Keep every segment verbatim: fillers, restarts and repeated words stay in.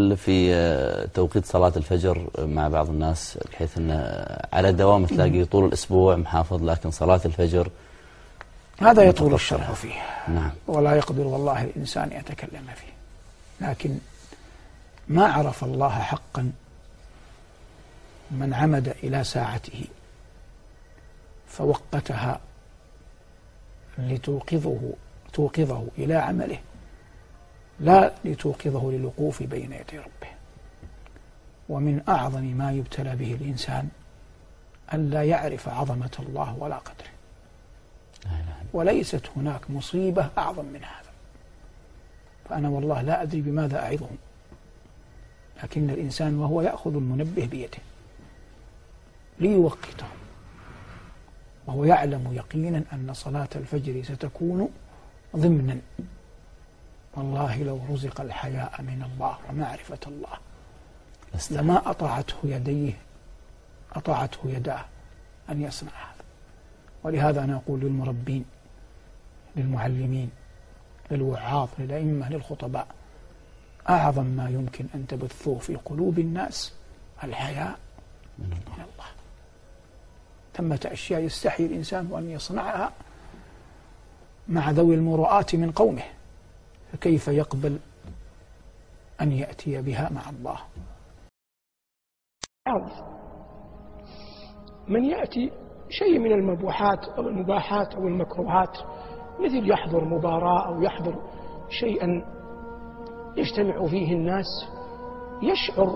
يقول في توقيت صلاة الفجر مع بعض الناس بحيث أنه على دوام تلاقي طول الأسبوع محافظ، لكن صلاة الفجر هذا يطول الشرح فيه. نعم. ولا يقدر والله الإنسان يتكلم فيه، لكن ما عرف الله حقا من عمد إلى ساعته فوقتها لتوقظه توقظه إلى عمله، لا لتوقظه للوقوف بين يدي ربه. ومن أعظم ما يبتلى به الإنسان أن لا يعرف عظمة الله ولا قدره، وليست هناك مصيبة أعظم من هذا. فأنا والله لا أدري بماذا أعظهم، لكن الإنسان وهو يأخذ المنبه بيده ليوقته وهو يعلم يقينا أن صلاة الفجر ستكون ضمنا، والله لو رزق الحياء من الله ومعرفة الله لما أطاعته يديه أطاعته يداه أن يصنع هذا. ولهذا أنا أقول للمربين، للمعلمين، للوعاظ، للأئمة، للخطباء، أعظم ما يمكن أن تبثوه في قلوب الناس الحياء من الله. ثمة أشياء يستحي الإنسان أن يصنعها مع ذوي المروءات من قومه، فكيف يقبل أن يأتي بها مع الله؟ من يأتي شيء من المبوحات أو المباحات أو المكروهات، مثل يحضر مباراة أو يحضر شيئا يجتمع فيه الناس، يشعر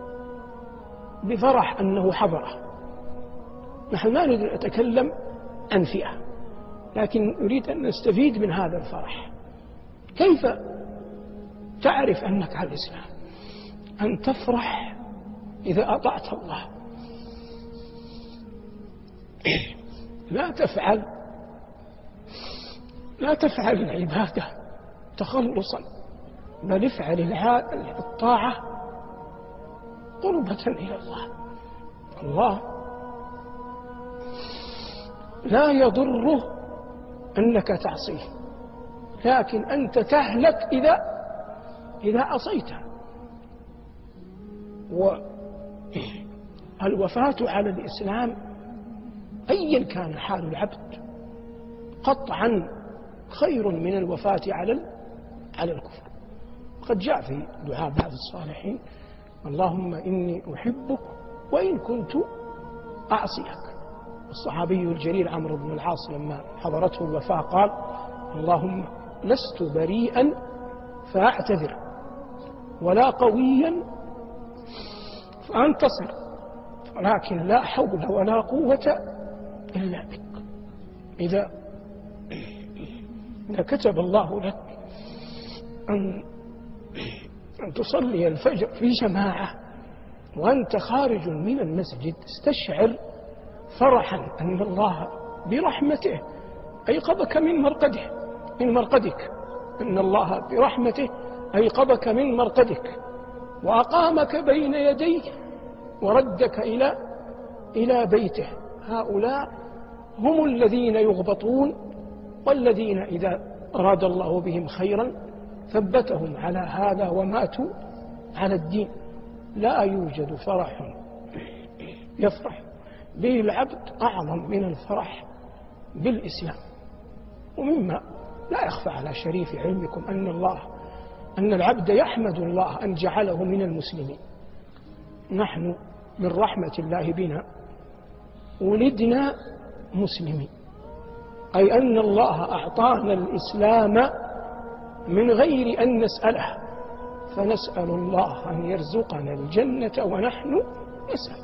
بفرح أنه حضره. نحن لا نريد أن نتكلم عن فئة، لكن نريد أن نستفيد من هذا الفرح. كيف تعرف أنك على الإسلام؟ أن تفرح إذا أطعت الله. لا تفعل لا تفعل العبادة تخلصا، بل افعل الطاعة قربة إلى الله. الله لا يضره أنك تعصيه، لكن أنت تهلك إذا إذا عصيته. والوفاة على الإسلام أيا كان حال العبد قطعا خير من الوفاة على على الكفر. وقد جاء في دعاء بعض الصالحين: اللهم إني أحبك وإن كنت أعصيك. الصحابي الجليل عمرو بن العاص لما حضرته الوفاة قال: اللهم لست بريئا فأعتذر، ولا قويا فأنتصر، ولكن لا حول ولا قوة إلا بك. إذا إذا كتب الله لك أن أن تصلي الفجر في جماعة وأنت خارج من المسجد، استشعر فرحا أن الله برحمته أيقظك من مرقده من مرقدك أن الله برحمته أيقظك من مرقدك وأقامك بين يديه وردك إلى إلى بيته. هؤلاء هم الذين يغبطون، والذين إذا أراد الله بهم خيرا ثبتهم على هذا وماتوا على الدين. لا يوجد فرح يفرح به العبد أعظم من الفرح بالإسلام. ومما لا يخفى على شريف علمكم أن الله أن العبد يحمد الله أن جعله من المسلمين. نحن من رحمة الله بنا ولدنا مسلمين، أي أن الله أعطانا الإسلام من غير أن نسأله، فنسأل الله أن يرزقنا الجنة ونحن نسأل.